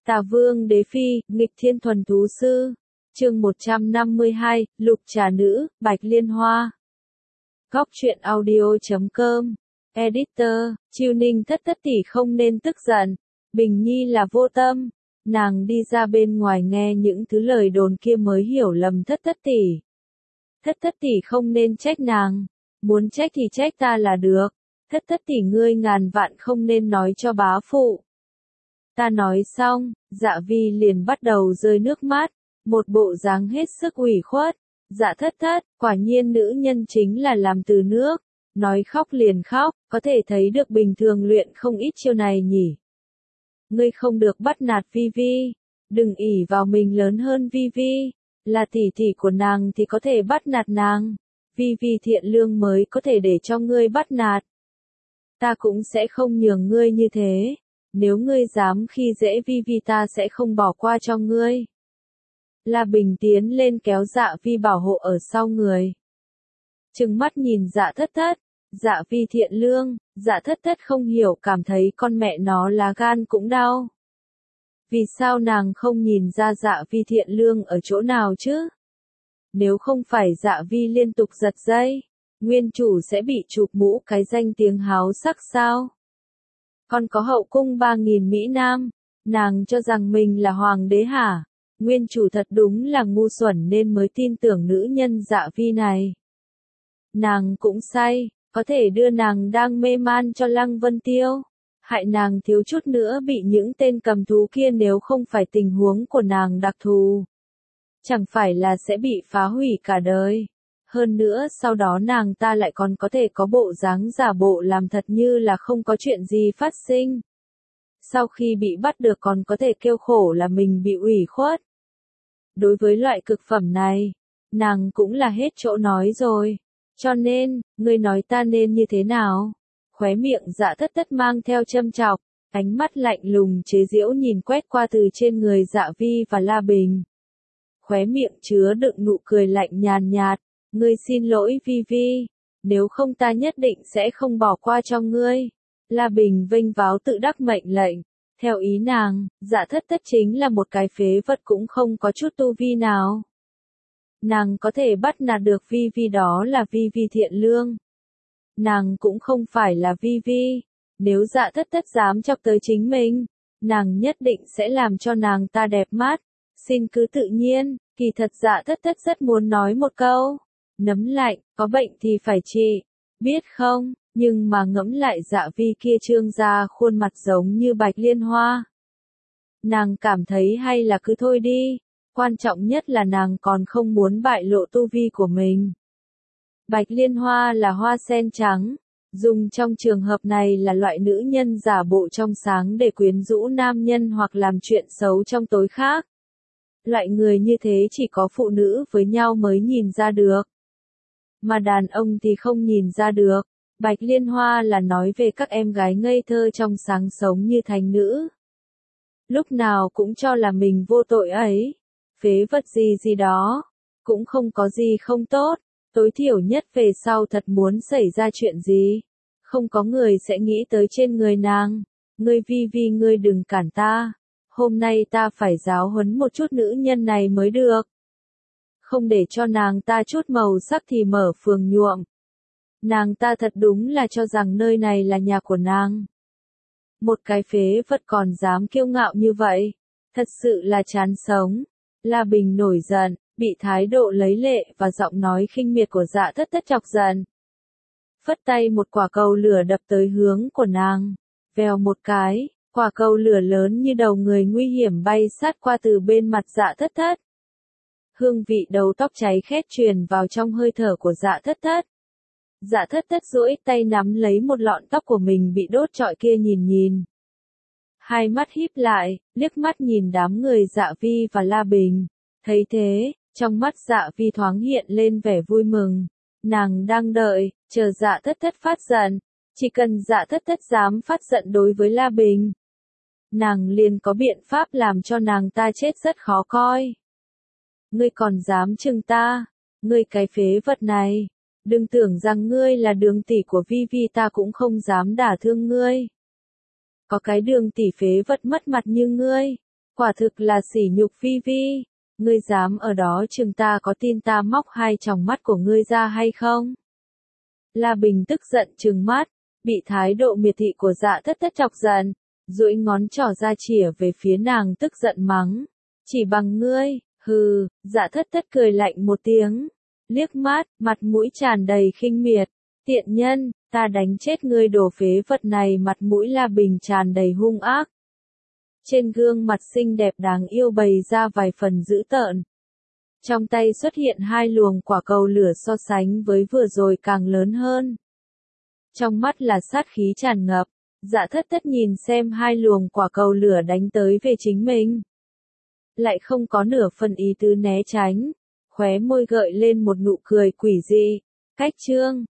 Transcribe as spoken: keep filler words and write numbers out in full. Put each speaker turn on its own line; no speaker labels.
Tà Vương Đế Phi, nghịch thiên thuần thú sư. Chương một trăm năm mươi hai, Lục Trà Nữ, Bạch Liên Hoa. Góc truyện audio chấm com. Editor, Chiêu Ninh Thất Thất tỷ không nên tức giận. Bình Nhi là vô tâm. Nàng đi ra bên ngoài nghe những thứ lời đồn kia mới hiểu lầm Thất Thất tỷ. Thất Thất tỷ không nên trách nàng. Muốn trách thì trách ta là được. Thất Thất tỷ ngươi ngàn vạn không nên nói cho bá phụ. Ta nói xong, Dạ Vi liền bắt đầu rơi nước mắt, một bộ dáng hết sức ủy khuất. Dạ Thất Thất, quả nhiên nữ nhân chính là làm từ nước, nói khóc liền khóc, có thể thấy được bình thường luyện không ít chiêu này nhỉ. Ngươi không được bắt nạt Vi Vi, đừng ỷ vào mình lớn hơn Vi Vi, là tỷ tỷ của nàng thì có thể bắt nạt nàng, Vi Vi thiện lương mới có thể để cho ngươi bắt nạt. Ta cũng sẽ không nhường ngươi như thế. Nếu ngươi dám khi dễ Vi Vi ta sẽ không bỏ qua cho ngươi. La Bình tiến lên kéo Dạ Vi bảo hộ ở sau người. Trừng mắt nhìn Dạ Thất Thất, Dạ Vi thiện lương, Dạ Thất Thất không hiểu cảm thấy con mẹ nó lá gan cũng đau. Vì sao nàng không nhìn ra Dạ Vi thiện lương ở chỗ nào chứ? Nếu không phải Dạ Vi liên tục giật dây, nguyên chủ sẽ bị chụp mũ cái danh tiếng háo sắc sao? Còn có hậu cung ba nghìn Mỹ Nam, nàng cho rằng mình là hoàng đế hả? Nguyên chủ thật đúng là ngu xuẩn nên mới tin tưởng nữ nhân Dạ Vi này. Nàng cũng say, có thể đưa nàng đang mê man cho Lăng Vân Tiêu. Hại nàng thiếu chút nữa bị những tên cầm thú kia nếu không phải tình huống của nàng đặc thù. Chẳng phải là sẽ bị phá hủy cả đời. Hơn nữa sau đó nàng ta lại còn có thể có bộ dáng giả bộ làm thật như là không có chuyện gì phát sinh. Sau khi bị bắt được còn có thể kêu khổ là mình bị ủy khuất. Đối với loại cực phẩm này, nàng cũng là hết chỗ nói rồi. Cho nên, ngươi nói ta nên như thế nào? Khóe miệng Dạ Thất Thất mang theo châm chọc, ánh mắt lạnh lùng chế giễu nhìn quét qua từ trên người Dạ Vi và La Bình. Khóe miệng chứa đựng nụ cười lạnh nhàn nhạt. Ngươi xin lỗi Vi Vi, nếu không ta nhất định sẽ không bỏ qua cho ngươi. La Bình vênh váo tự đắc mệnh lệnh. Theo ý nàng, Dạ Thất Thất chính là một cái phế vật cũng không có chút tu vi nào. Nàng có thể bắt nạt được Vi Vi đó là Vi Vi thiện lương. Nàng cũng không phải là Vi Vi. Nếu Dạ Thất Thất dám chọc tới chính mình, nàng nhất định sẽ làm cho nàng ta đẹp mắt. Xin cứ tự nhiên, kỳ thật Dạ Thất Thất rất muốn nói một câu. Nấm lạnh, có bệnh thì phải trị, biết không, nhưng mà ngẫm lại Dạ Vi kia trương ra khuôn mặt giống như Bạch Liên Hoa. Nàng cảm thấy hay là cứ thôi đi, quan trọng nhất là nàng còn không muốn bại lộ tu vi của mình. Bạch Liên Hoa là hoa sen trắng, dùng trong trường hợp này là loại nữ nhân giả bộ trong sáng để quyến rũ nam nhân hoặc làm chuyện xấu trong tối khác. Loại người như thế chỉ có phụ nữ với nhau mới nhìn ra được. Mà đàn ông thì không nhìn ra được. Bạch Liên Hoa là nói về các em gái ngây thơ trong sáng sống như thành nữ. Lúc nào cũng cho là mình vô tội ấy. Phế vật gì gì đó. Cũng không có gì không tốt. Tối thiểu nhất về sau thật muốn xảy ra chuyện gì. Không có người sẽ nghĩ tới trên người nàng. Ngươi Vi Vi ngươi đừng cản ta. Hôm nay ta phải giáo huấn một chút nữ nhân này mới được. Không để cho nàng ta chút màu sắc thì mở phường nhuộm. Nàng ta thật đúng là cho rằng nơi này là nhà của nàng. Một cái phế vật còn dám kiêu ngạo như vậy. Thật sự là chán sống. La Bình nổi giận, bị thái độ lấy lệ và giọng nói khinh miệt của Dạ Thất Thất chọc giận. Phất tay một quả cầu lửa đập tới hướng của nàng. Vèo một cái, quả cầu lửa lớn như đầu người nguy hiểm bay sát qua từ bên mặt Dạ Thất Thất. Hương vị đầu tóc cháy khét truyền vào trong hơi thở của Dạ Thất Thất. Dạ Thất Thất duỗi tay nắm lấy một lọn tóc của mình bị đốt trọi kia nhìn nhìn. Hai mắt híp lại, liếc mắt nhìn đám người Dạ Vi và La Bình. Thấy thế, trong mắt Dạ Vi thoáng hiện lên vẻ vui mừng. Nàng đang đợi, chờ Dạ Thất Thất phát giận. Chỉ cần Dạ Thất Thất dám phát giận đối với La Bình, nàng liền có biện pháp làm cho nàng ta chết rất khó coi. Ngươi còn dám chừng ta, ngươi cái phế vật này, đừng tưởng rằng ngươi là đường tỷ của Vi Vi ta cũng không dám đả thương ngươi. Có cái đường tỷ phế vật mất mặt như ngươi, Quả thực là sỉ nhục phi vi. Ngươi dám ở đó chừng ta có tin ta móc hai tròng mắt của ngươi ra hay không? La Bình tức giận trừng mắt, bị thái độ miệt thị của Dạ Thất Thất chọc giận, duỗi ngón trỏ ra chỉa về phía nàng tức giận mắng. Chỉ bằng ngươi, hừ, Dạ Thất Thất cười lạnh một tiếng, liếc mắt, mặt mũi tràn đầy khinh miệt. Tiện nhân, ta đánh chết ngươi đồ phế vật này. Mặt mũi La Bình tràn đầy hung ác. Trên gương mặt xinh đẹp đáng yêu bày ra vài phần dữ tợn. Trong tay xuất hiện hai luồng quả cầu lửa so sánh với vừa rồi càng lớn hơn. Trong mắt là sát khí tràn ngập, Dạ Thất Thất nhìn xem hai luồng quả cầu lửa đánh tới về chính mình. Lại không có nửa phần ý tứ né tránh, khóe môi gợi lên một nụ cười quỷ dị. Cách trương,